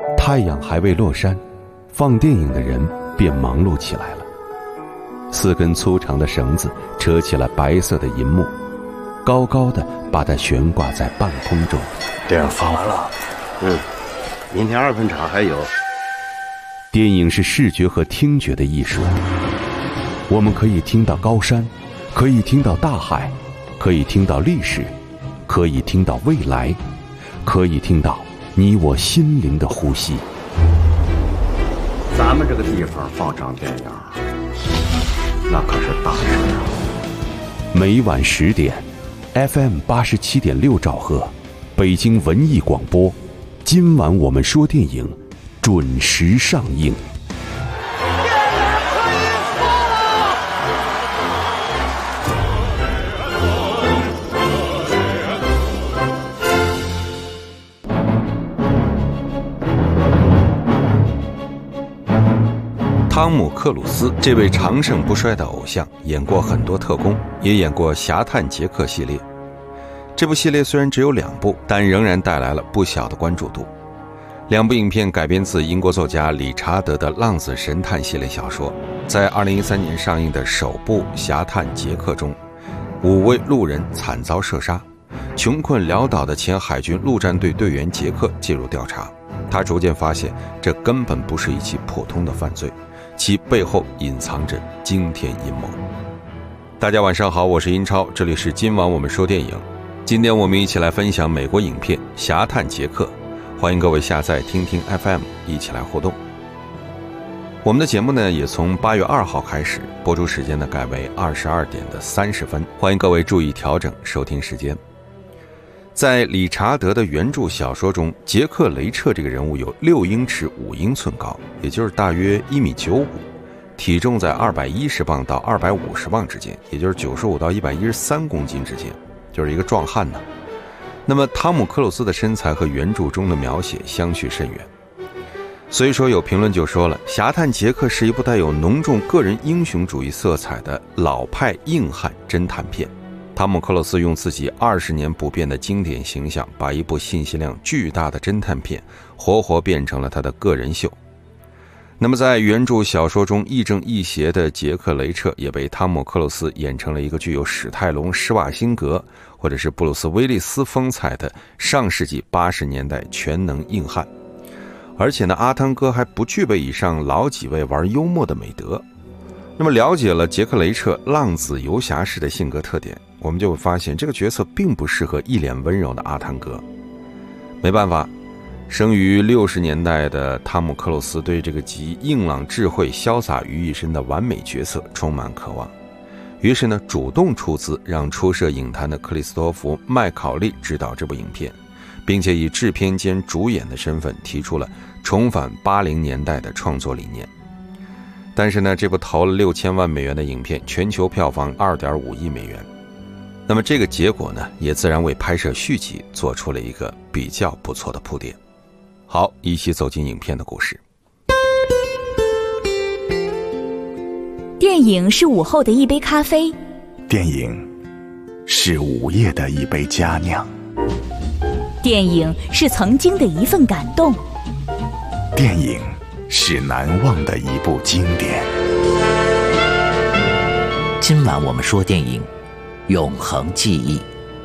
太阳还未落山，放电影的人便忙碌起来了。4根粗长的绳子扯起了白色的银幕，高高的把它悬挂在半空中。 电影放完了， 明天2分场还有。 电影是视觉和听觉的艺术，我们可以听到高山，可以听到大海，可以听到历史，可以听到未来，可以听到你我心灵的呼吸。 咱们这个地方放场电影，那可是大事啊！ 每晚10点 ，FM 87.6兆赫，北京文艺广播。今晚我们说电影，准时上映。 汤姆·克鲁斯这位长盛不衰的偶像，演过很多特工，也演过《侠探杰克》系列。这部系列虽然只有2部，但仍然带来了不小的关注度。2部影片改编自英国作家理查德的《浪子神探》系列小说。在2013年上映的首部《侠探杰克》中，5位路人惨遭射杀，穷困潦倒的前海军陆战队队员杰克介入调查。他逐渐发现，这根本不是一起普通的犯罪，其背后隐藏着惊天阴谋。大家晚上好，我是英超，这里是今晚我们说电影。今天我们一起来分享美国影片《侠探杰克》，欢迎各位下载听听 FM 一起来互动。我们的节目呢，也从8月2号开始，播出时间呢改为22点30分，欢迎各位注意调整收听时间。在理查德的原著小说中，杰克雷彻这个人物有6英尺5英寸高，也就是大约1.95米，体重在210磅到250磅之间，也就是95到113公斤之间，就是一个壮汉呢。那么汤姆·克鲁斯的身材和原著中的描写相去甚远，所以说有评论就说了，《侠探杰克》是一部带有浓重个人英雄主义色彩的老派硬汉侦探片。汤姆·克鲁斯用自己20年不变的经典形象，把一部信息量巨大的侦探片活活变成了他的个人秀。那么在原著小说中亦正亦邪的杰克雷彻，也被汤姆·克鲁斯演成了一个具有史泰龙、施瓦辛格或者是布鲁斯·威利斯风采的上世纪80年代全能硬汉。而且呢，阿汤哥还不具备以上老几位玩幽默的美德。那么了解了杰克雷彻浪子游侠式的性格特点，我们就会发现这个角色并不适合一脸温柔的阿汤哥。没办法，生于60年代的汤姆·克鲁斯对这个集硬朗智慧潇洒于一身的完美角色充满渴望，于是呢主动出资让初涉影坛的克里斯托弗·麦考利执导这部影片，并且以制片兼主演的身份提出了重返80年代的创作理念。但是呢，这部投了6000万美元的影片，全球票房2.5亿美元。那么这个结果呢，也自然为拍摄续集做出了一个比较不错的铺垫。好，一起走进影片的故事。 电影是午后的一杯咖啡， 电影是午夜的一杯佳酿， 电影是曾经的一份感动， 电影是难忘的一部经典。 今晚我们说电影，永恒记忆。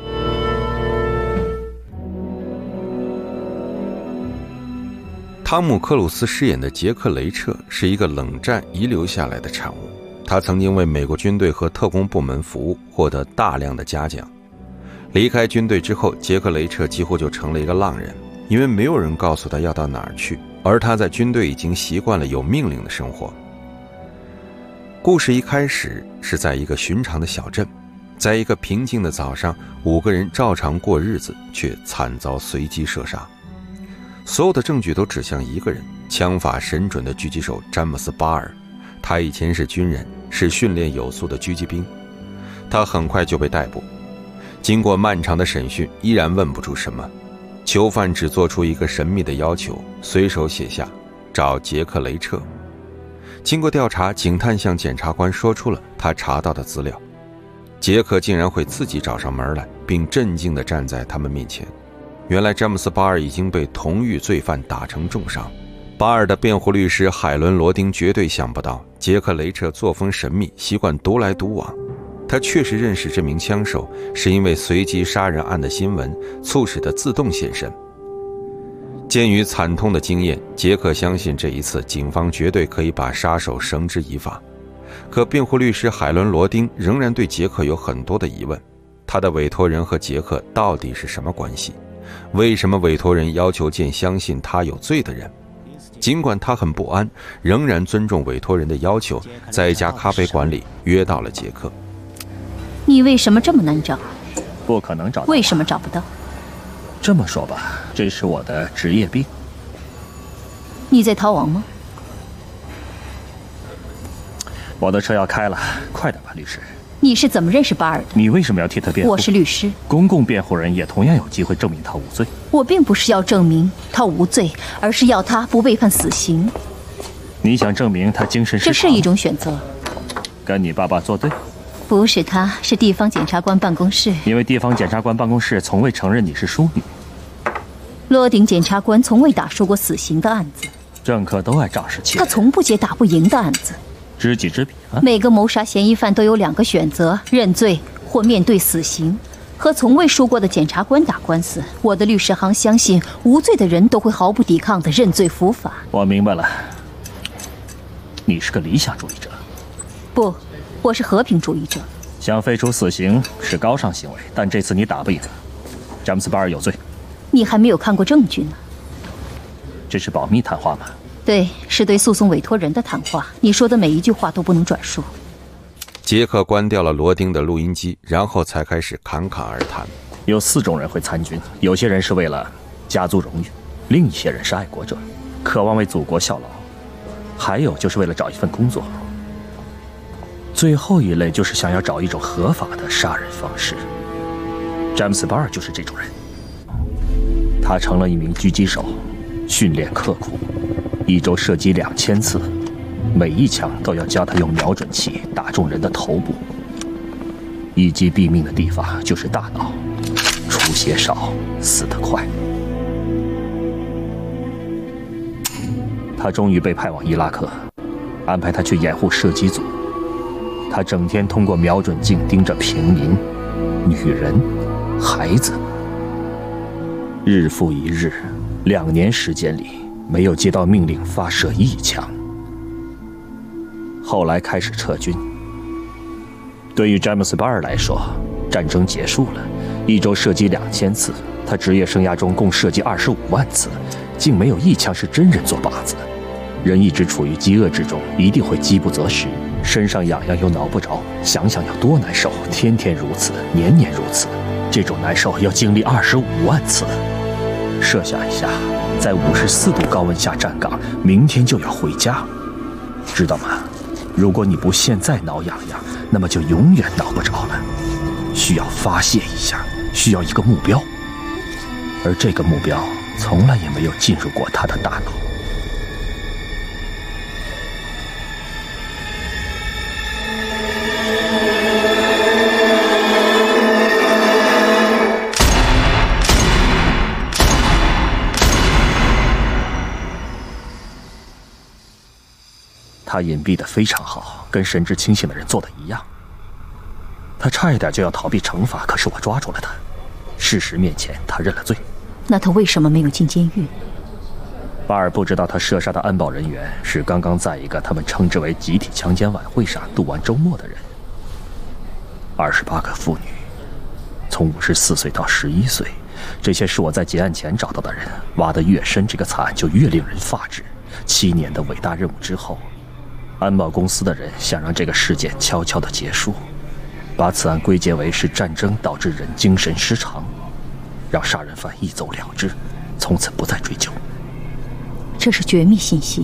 汤姆·克鲁斯饰演的杰克雷彻是一个冷战遗留下来的产物，他曾经为美国军队和特工部门服务，获得大量的嘉奖。离开军队之后，杰克雷彻几乎就成了一个浪人，因为没有人告诉他要到哪儿去，而他在军队已经习惯了有命令的生活。故事一开始是在一个寻常的小镇，在一个平静的早上，5个人照常过日子，却惨遭随机射杀。所有的证据都指向一个人，枪法神准的狙击手詹姆斯·巴尔。他以前是军人，是训练有素的狙击兵。他很快就被逮捕，经过漫长的审讯，依然问不出什么。囚犯只做出一个神秘的要求，随手写下找杰克雷彻。经过调查，警探向检察官说出了他查到的资料。杰克竟然会自己找上门来，并镇静地站在他们面前。 原来詹姆斯·巴尔已经被同狱罪犯打成重伤。巴尔的辩护律师海伦·罗丁绝对想不到，杰克·雷彻作风神秘，习惯独来独往。他确实认识这名枪手，是因为随机杀人案的新闻促使他自动现身。鉴于惨痛的经验，杰克相信这一次警方绝对可以把杀手绳之以法。可辩护律师海伦·罗丁仍然对杰克有很多的疑问，他的委托人和杰克到底是什么关系？为什么委托人要求见相信他有罪的人？尽管他很不安，仍然尊重委托人的要求，在一家咖啡馆里约到了杰克。 你为什么这么难找？ 不可能找到。 为什么找不到？ 这么说吧，这是我的职业病。 你在逃亡吗？ 我的车要开了，快点吧，律师。 你是怎么认识巴尔的？ 你为什么要替他辩护？ 我是律师。 公共辩护人也同样有机会证明他无罪。 我并不是要证明他无罪，而是要他不被判死刑。 你想证明他精神失常？ 这是一种选择。 跟你爸爸作对？ 不是他，是地方检察官办公室。 因为地方检察官办公室从未承认你是淑女。 罗顶检察官从未打输过死刑的案子。 政客都爱仗势欺人。 他从不接打不赢的案子。 知己知彼啊！ 每个谋杀嫌疑犯都有两个选择：认罪或面对死刑。和从未输过的检察官打官司，我的律师行相信无罪的人都会毫不抵抗地认罪伏法。 我明白了，你是个理想主义者。 不，我是和平主义者。 想废除死刑是高尚行为，但这次你打不赢。詹姆斯·巴尔有罪。 你还没有看过证据呢。 这是保密谈话吗？ 对，是对诉讼委托人的谈话。你说的每一句话都不能转述。 杰克关掉了罗丁的录音机，然后才开始侃侃而谈。 有4种人会参军，有些人是为了家族荣誉，另一些人是爱国者，渴望为祖国效劳，还有就是为了找一份工作。最后一类就是想要找一种合法的杀人方式。詹姆斯·巴尔就是这种人。他成了一名狙击手，训练刻苦，1周射击2000次，每一枪都要教他用瞄准器打中人的头部。一击毙命的地方就是大脑，出血少，死得快。他终于被派往伊拉克，安排他去掩护射击组。他整天通过瞄准镜盯着平民、女人、孩子，日复一日，2年时间里没有接到命令发射1枪。后来开始撤军。对于詹姆斯·巴尔来说，战争结束了，1周射击2000次，他职业生涯中共射击25万次，竟没有1枪是真人做靶子。人一直处于饥饿之中，一定会饥不择食，身上痒痒又挠不着，想想有多难受，天天如此，年年如此，这种难受要经历25万次。设想一下，在54度高温下站岗，明天就要回家，知道吗？如果你不现在挠痒痒，那么就永远挠不着了。需要发泄一下，需要一个目标，而这个目标从来也没有进入过他的大脑。他隐蔽得非常好，跟神志清醒的人做的一样。他差一点就要逃避惩罚，可是我抓住了他。事实面前，他认了罪。 那他为什么没有进监狱？ 巴尔不知道他射杀的安保人员是刚刚在一个他们称之为集体强奸晚会上度完周末的人。28个妇女，从54岁到11岁，这些是我在结案前找到的人。挖得越深，这个惨案就越令人发指。7年的伟大任务之后，安保公司的人想让这个事件悄悄地结束，把此案归结为是战争导致人精神失常，让杀人犯一走了之，从此不再追究。 这是绝密信息，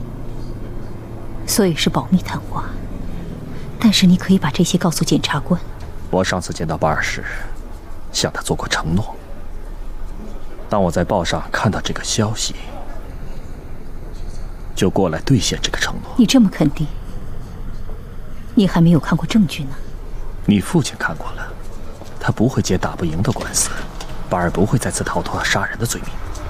所以是保密谈话。但是你可以把这些告诉检察官。 我上次见到巴尔时，向他做过承诺。当我在报上看到这个消息，就过来兑现这个承诺。 你这么肯定，你还没有看过证据呢。 你父亲看过了，他不会接打不赢的官司， 巴尔不会再次逃脱杀人的罪名。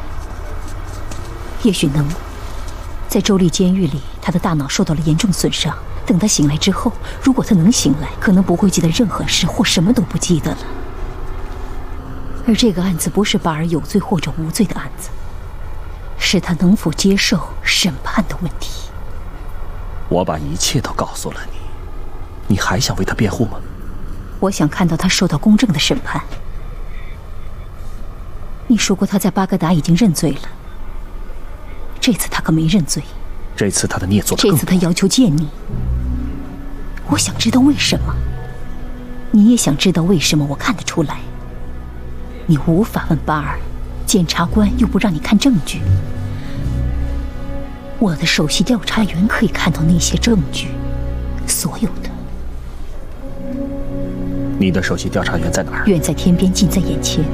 也许能。在州立监狱里，他的大脑受到了严重损伤。等他醒来之后，如果他能醒来，可能不会记得任何事，或什么都不记得了。而这个案子不是巴尔有罪或者无罪的案子，是他能否接受审判的问题。 我把一切都告诉了你，你还想为他辩护吗？ 我想看到他受到公正的审判。你说过他在巴格达已经认罪了，这次他可没认罪。 这次他的孽做得更多。 这次他要求见你，我想知道为什么。你也想知道为什么？我看得出来，你无法问巴尔，检察官又不让你看证据。我的首席调查员可以看到那些证据，所有的。 你的首席调查员在哪儿？ 远在天边，近在眼前。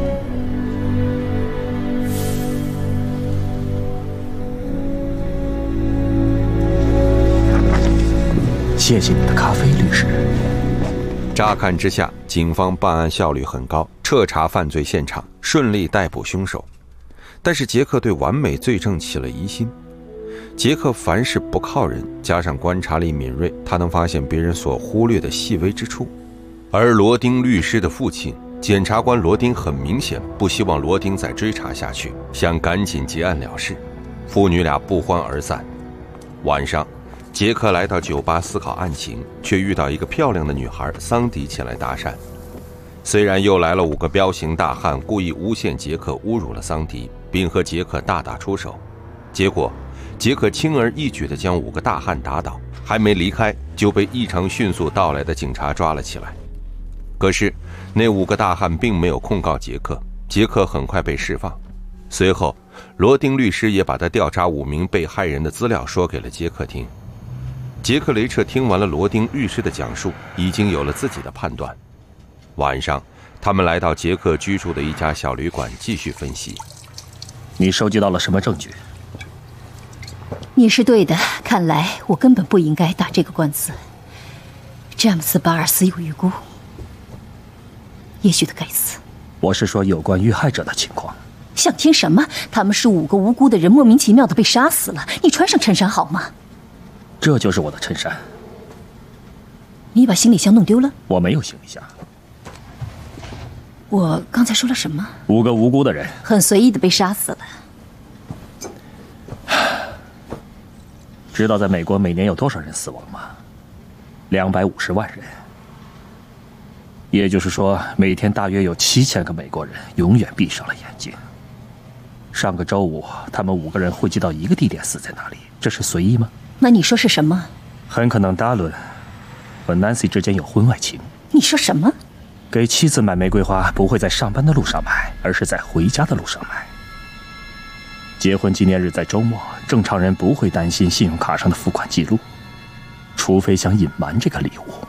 谢谢你的咖啡，律师。 乍看之下，警方办案效率很高，彻查犯罪现场，顺利逮捕凶手。但是杰克对完美罪证起了疑心。杰克凡事不靠人，加上观察力敏锐，他能发现别人所忽略的细微之处。而罗丁律师的父亲检察官罗丁很明显不希望罗丁再追查下去，想赶紧结案了事。父女俩不欢而散。晚上，杰克来到酒吧思考案情，却遇到一个漂亮的女孩桑迪前来搭讪。虽然又来了5个彪形大汉，故意诬陷杰克侮辱了桑迪，并和杰克大打出手，结果杰克轻而易举地将5个大汉打倒，还没离开就被异常迅速到来的警察抓了起来。可是那5个大汉并没有控告杰克，杰克很快被释放。随后罗丁律师也把他调查5名被害人的资料说给了杰克听。杰克雷彻听完了罗丁律师的讲述，已经有了自己的判断。晚上，他们来到杰克居住的一家小旅馆继续分析。 你收集到了什么证据？ 你是对的，看来我根本不应该打这个官司。詹姆斯·巴尔死有余辜，也许他该死。 我是说有关遇害者的情况。 想听什么？他们是5个无辜的人莫名其妙的被杀死了。你穿上衬衫好吗？ 这就是我的衬衫。 你把行李箱弄丢了？ 我没有行李箱。 我刚才说了什么 ？5个无辜的人很随意的被杀死了。 知道在美国每年有多少人死亡吗？250万人。也就是说，每天大约有7000个美国人永远闭上了眼睛。上个周五，他们5个人汇集到一个地点死在那里，这是随意吗？ 那你说是什么？ 很可能达伦和 Nancy 之间有婚外情。 你说什么？ 给妻子买玫瑰花不会在上班的路上买，而是在回家的路上买。结婚纪念日在周末，正常人不会担心信用卡上的付款记录，除非想隐瞒这个礼物。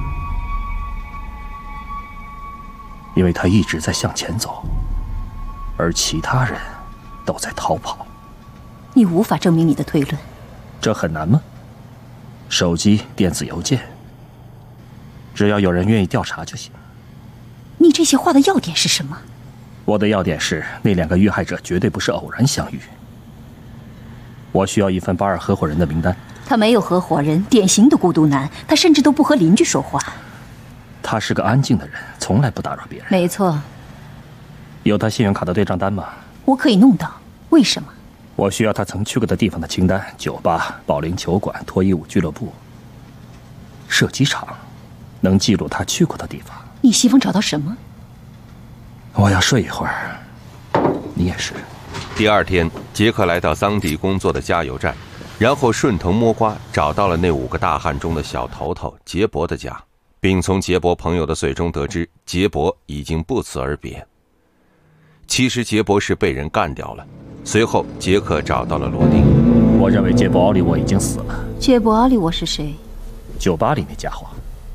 因为他一直在向前走，而其他人都在逃跑。 你无法证明你的推论。 这很难吗？手机、电子邮件，只要有人愿意调查就行。 你这些话的要点是什么？ 我的要点是，那2个遇害者绝对不是偶然相遇。我需要一份巴尔合伙人的名单。 他没有合伙人，典型的孤独男，他甚至都不和邻居说话。 他是个安静的人，从来不打扰别人。 没错。 有他信用卡的对账单吗？ 我可以弄到。为什么？ 我需要他曾去过的地方的清单：酒吧、保龄球馆、脱衣舞俱乐部、射击场，能记录他去过的地方。 你希望找到什么？ 我要睡一会儿。你也是。 第2天，杰克来到桑迪工作的加油站，然后顺藤摸瓜找到了那5个大汉中的小头头杰伯的家，并从杰伯朋友的嘴中得知杰伯已经不辞而别。其实杰伯是被人干掉了。随后杰克找到了罗丁。 我认为杰伯·奥利沃已经死了。 杰伯·奥利沃是谁？ 酒吧里那家伙。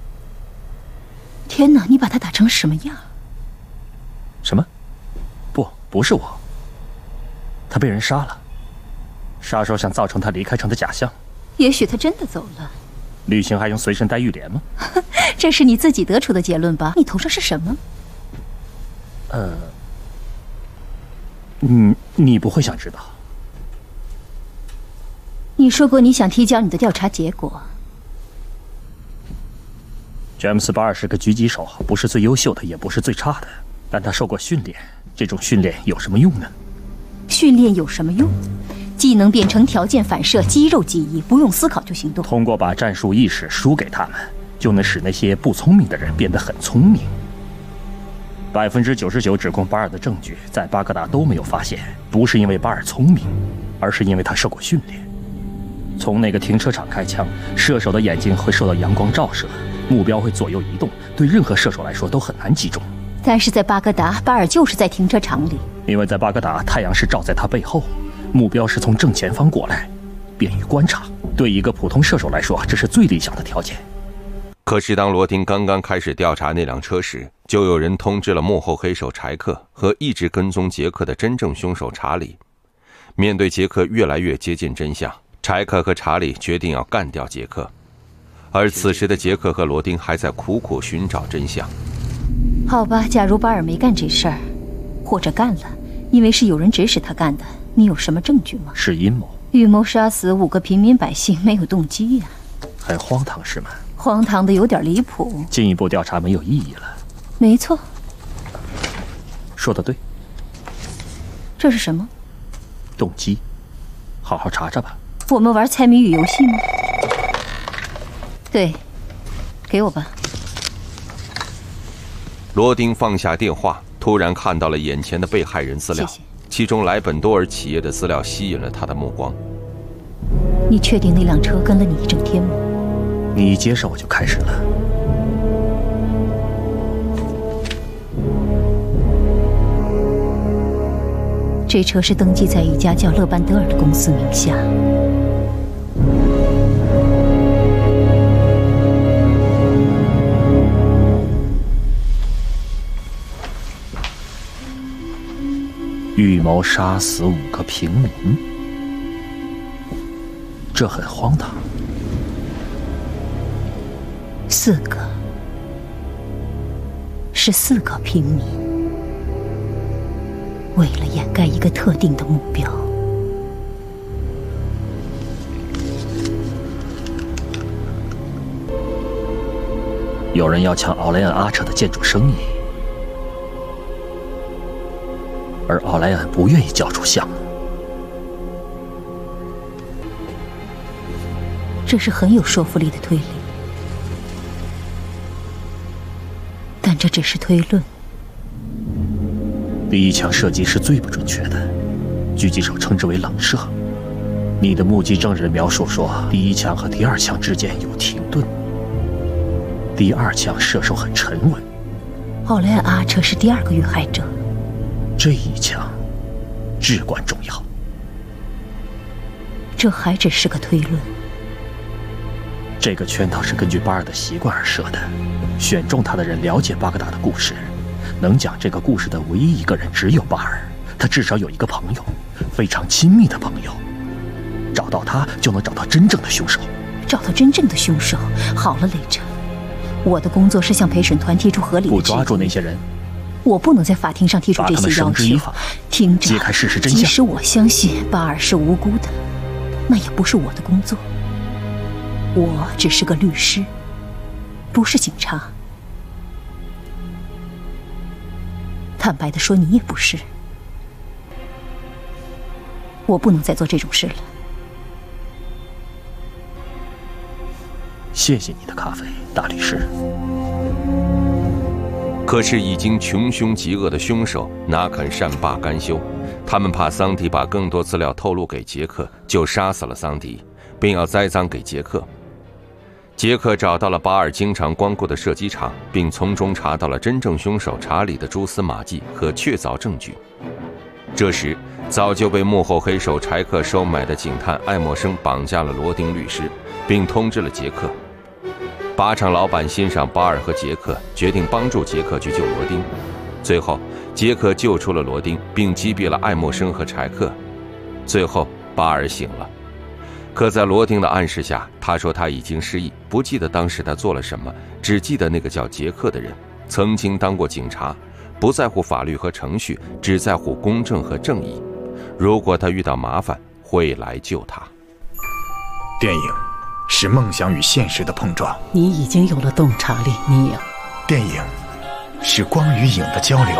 天哪，你把他打成什么样？ 什么？不是我。他被人杀了。杀手想造成他离开城的假象。 也许他真的走了。 旅行还用随身带浴帘吗？ 这是你自己得出的结论吧？你头上是什么？ 你不会想知道。 你说过你想提交你的调查结果。 詹姆斯·巴尔是个狙击手，不是最优秀的，也不是最差的，但他受过训练。这种训练有什么用呢？ 训练有什么用？技能变成条件反射、肌肉记忆，不用思考就行动。 通过把战术意识输给他们，就能使那些不聪明的人变得很聪明。99%指控巴尔的证据在巴格达都没有发现，不是因为巴尔聪明，而是因为他受过训练。从那个停车场开枪，射手的眼睛会受到阳光照射，目标会左右移动，对任何射手来说都很难击中。 但是在巴格达，巴尔就是在停车场里， 因为在巴格达，太阳是照在他背后，目标是从正前方过来，便于观察。对一个普通射手来说，这是最理想的条件。 可是当罗丁刚刚开始调查那辆车时，就有人通知了幕后黑手柴克和一直跟踪杰克的真正凶手查理。面对杰克越来越接近真相，柴克和查理决定要干掉杰克。而此时的杰克和罗丁还在苦苦寻找真相。 好吧，假如巴尔没干这事儿，或者干了，因为是有人指使他干的，你有什么证据吗？ 是阴谋。 预谋杀死5个平民百姓，没有动机呀。 很荒唐是吗？ 荒唐的有点离谱。 进一步调查没有意义了。 没错。 说得对。 这是什么？ 动机。好好查查吧。 我们玩猜谜语游戏吗？对，给我吧。 罗丁放下电话，突然看到了眼前的被害人资料， 谢谢。 其中莱本多尔企业的资料吸引了他的目光。 你确定那辆车跟了你一整天吗？ 你一接手我就开始了。 这车是登记在一家叫勒班德尔的公司名下。 预谋杀死5个平民，这很荒唐。 4个，是4个平民，为了掩盖一个特定的目标。 有人要抢奥莱恩阿彻的建筑生意，而奥莱恩不愿意交出项目。 这是很有说服力的推理，但这只是推论。 第一枪射击是最不准确的，狙击手称之为冷射。你的目击证人描述说，第一枪和第二枪之间有停顿，第二枪射手很沉稳。 奥莱恩阿彻是第2个遇害者， 这一枪至关重要。 这还只是个推论。 这个圈套是根据巴尔的习惯而设的，选中他的人了解巴格达的故事，能讲这个故事的唯一一个人只有巴尔，他至少有一个朋友，非常亲密的朋友。找到他就能找到真正的凶手。 找到真正的凶手。好了，雷震，我的工作是向陪审团提出合理的质疑。 不抓住那些人， 我不能在法庭上提出这些要求。听着， 揭开事实真相。 即使我相信巴尔是无辜的，那也不是我的工作。我只是个律师，不是警察。坦白地说，你也不是。我不能再做这种事了。 谢谢你的咖啡，大律师。 可是已经穷凶极恶的凶手哪肯善罢甘休？他们怕桑迪把更多资料透露给杰克，就杀死了桑迪，并要栽赃给杰克。杰克找到了巴尔经常光顾的射击场，并从中查到了真正凶手查理的蛛丝马迹和确凿证据。这时，早就被幕后黑手柴克收买的警探艾默生绑架了罗丁律师，并通知了杰克。靶场老板欣赏巴尔和杰克，决定帮助杰克去救罗丁。最后，杰克救出了罗丁，并击毙了艾默生和柴克。最后，巴尔醒了。可在罗丁的暗示下，他说他已经失忆，不记得当时他做了什么，只记得那个叫杰克的人曾经当过警察， 不在乎法律和程序，只在乎公正和正义。如果他遇到麻烦，会来救他。 电影是梦想与现实的碰撞， 你已经有了洞察力，你有。 电影是光与影的交流，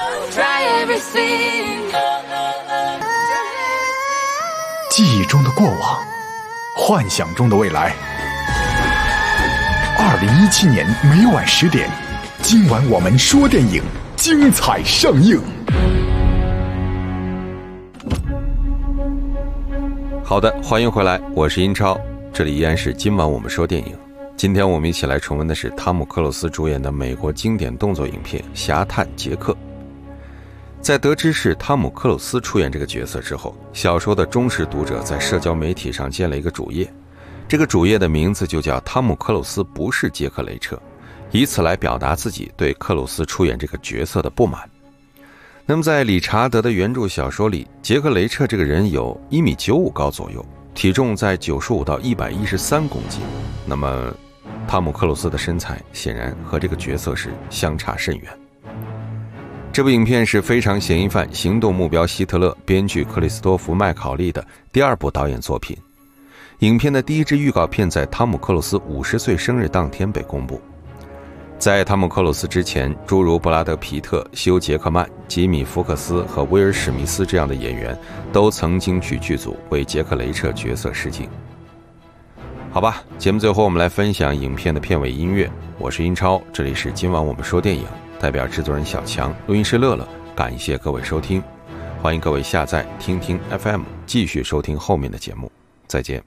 记忆中的过往，幻想中的未来。2017年每晚10点，今晚我们说电影，精彩上映。 好的，欢迎回来，我是英超，这里依然是今晚我们说电影。今天我们一起来重温的是汤姆·克鲁斯主演的美国经典动作影片《侠探杰克》。在得知是汤姆·克鲁斯出演这个角色之后，小说的忠实读者在社交媒体上建了一个主页，这个主页的名字就叫汤姆·克鲁斯不是杰克·雷彻，以此来表达自己对克鲁斯出演这个角色的不满。那么在理查德的原著小说里，杰克·雷彻这个人有1.95米高左右，体重在95到113公斤。那么汤姆·克鲁斯的身材显然和这个角色是相差甚远。这部影片是非常嫌疑犯行动目标希特勒编剧克里斯多弗·麦考利的第2部导演作品。影片的第一支预告片在汤姆·克鲁斯50岁生日当天被公布。在汤姆·克鲁斯之前，诸如布拉德·皮特、休·杰克曼、吉米·福克斯和威尔·史密斯这样的演员都曾经去剧组为杰克·雷彻角色试镜。好吧，节目最后我们来分享影片的片尾音乐。我是英超，这里是今晚我们说电影，代表制作人小强，录音师乐乐，感谢各位收听，欢迎各位下载听听 FM， 继续收听后面的节目，再见。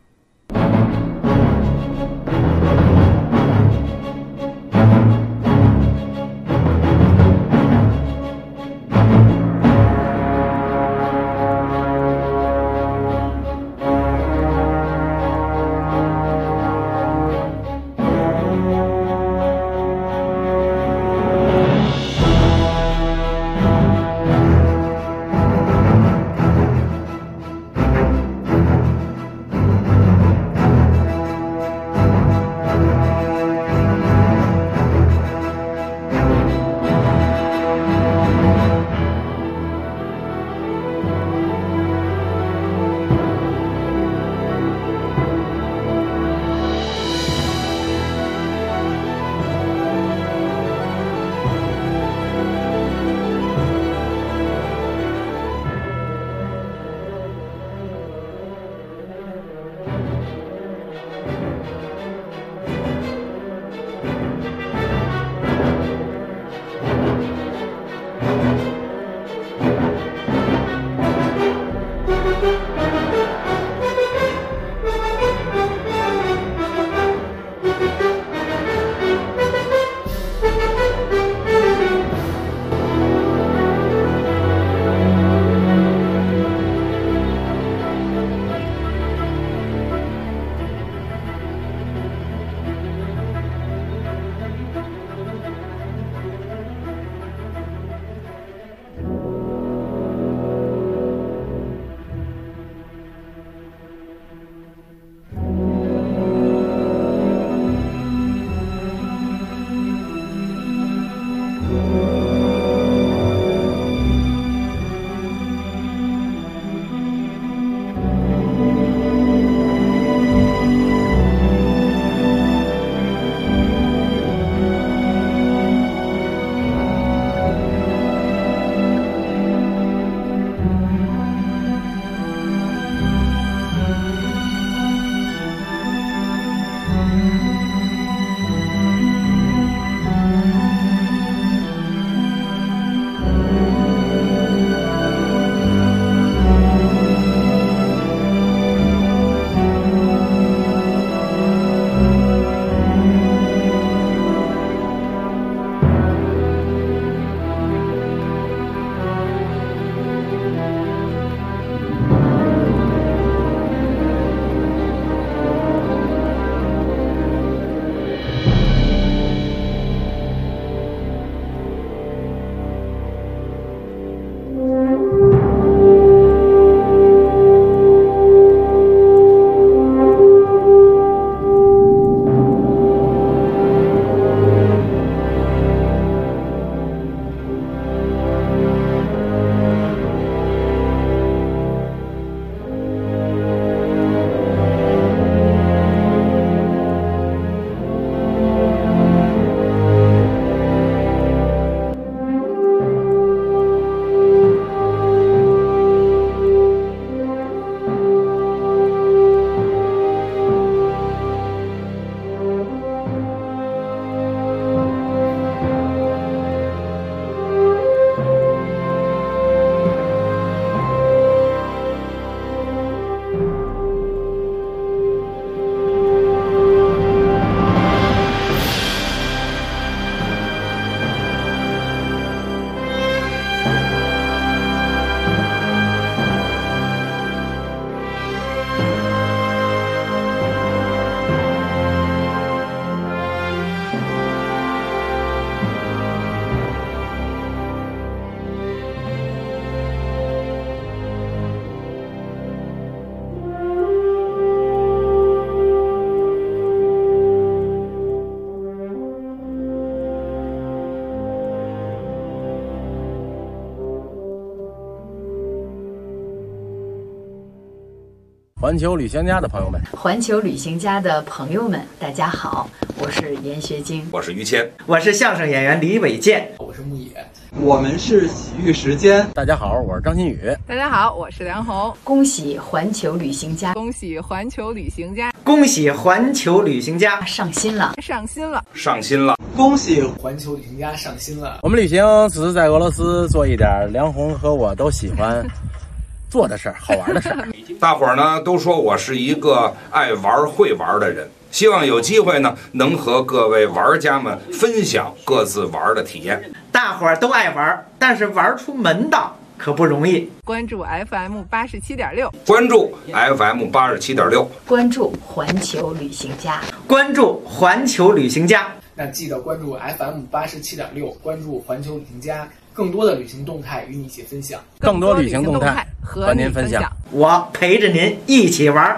环球旅行家的朋友们， 环球旅行家的朋友们，大家好，我是严学晶， 我是于谦， 我是相声演员李伟健， 我是牧野，我们是洗浴时间。 大家好，我是张馨予。 大家好，我是梁红。 恭喜环球旅行家， 恭喜环球旅行家， 恭喜环球旅行家上新了， 上新了， 上新了！ 恭喜环球旅行家上新了！ 我们旅行只是在俄罗斯做一点梁红和我都喜欢做的事儿，好玩的事儿。 大伙儿呢都说我是一个爱玩会玩的人，希望有机会呢能和各位玩家们分享各自玩的体验。 大伙儿都爱玩，但是玩出门道可不容易。 关注 FM87.6， 关注 FM87.6， 关注环球旅行家， 关注环球旅行家。 那记得关注 FM87.6，关注环球旅行家，更多的旅行动态与你一起分享， 更多旅行动态和您分享， 我陪着您一起玩。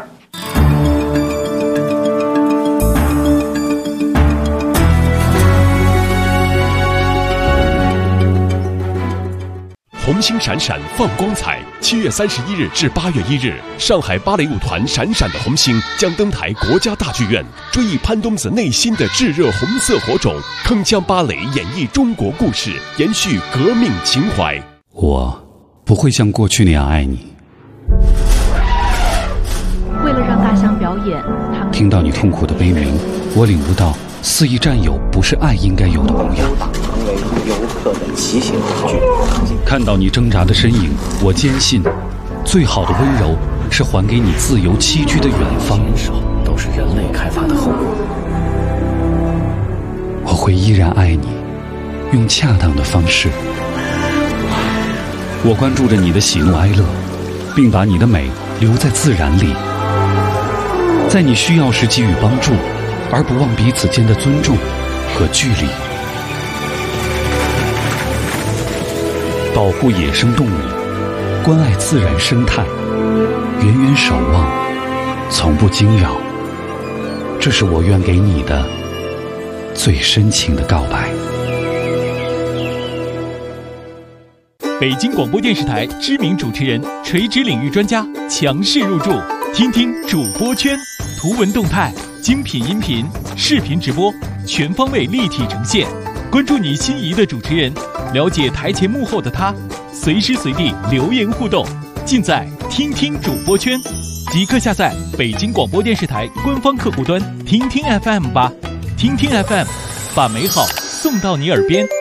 红星闪闪放光彩，7月31日至8月1日，上海芭蕾舞团闪闪的红星将登台国家大剧院，追忆潘冬子内心的炙热红色火种，铿锵芭蕾演绎中国故事，延续革命情怀。 我不会像过去那样爱你。 为了让大象表演，他们听到你痛苦的悲鸣，我领悟到肆意占有不是爱应该有的模样。 成为游客的骑行工具。 看到你挣扎的身影，我坚信，最好的温柔是还给你自由栖居的远方。 都是人类开发的后果。 我会依然爱你，用恰当的方式。我关注着你的喜怒哀乐，并把你的美留在自然里，在你需要时给予帮助，而不忘彼此间的尊重和距离。保护野生动物，关爱自然生态，远远守望，从不惊扰。这是我愿给你的最深情的告白。 北京广播电视台知名主持人、垂直领域专家强势入驻，听听主播圈，图文动态、精品音频、视频直播，全方位立体呈现。关注你心仪的主持人，了解台前幕后的他，随时随地留言互动，尽在听听主播圈。即刻下载北京广播电视台官方客户端听听 FM 吧，听听 FM， 把美好送到你耳边。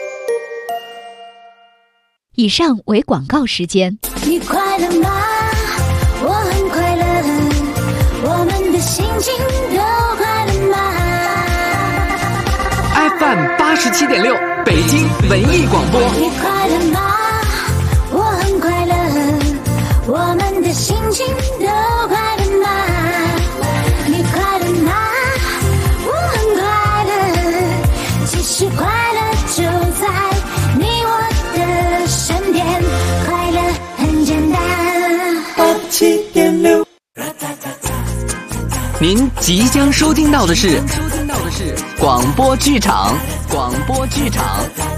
以上为广告时间。 你快乐吗？我很快乐，我们的心情都快乐吗？ FM87.6 北京文艺广播。 你快乐吗？我很快乐，我们的心情都快乐吗？你快乐吗？我很快乐，其实快乐就在你我的身边，快乐很简单。87.6， 您即将收听到的是广播剧场。广播剧场。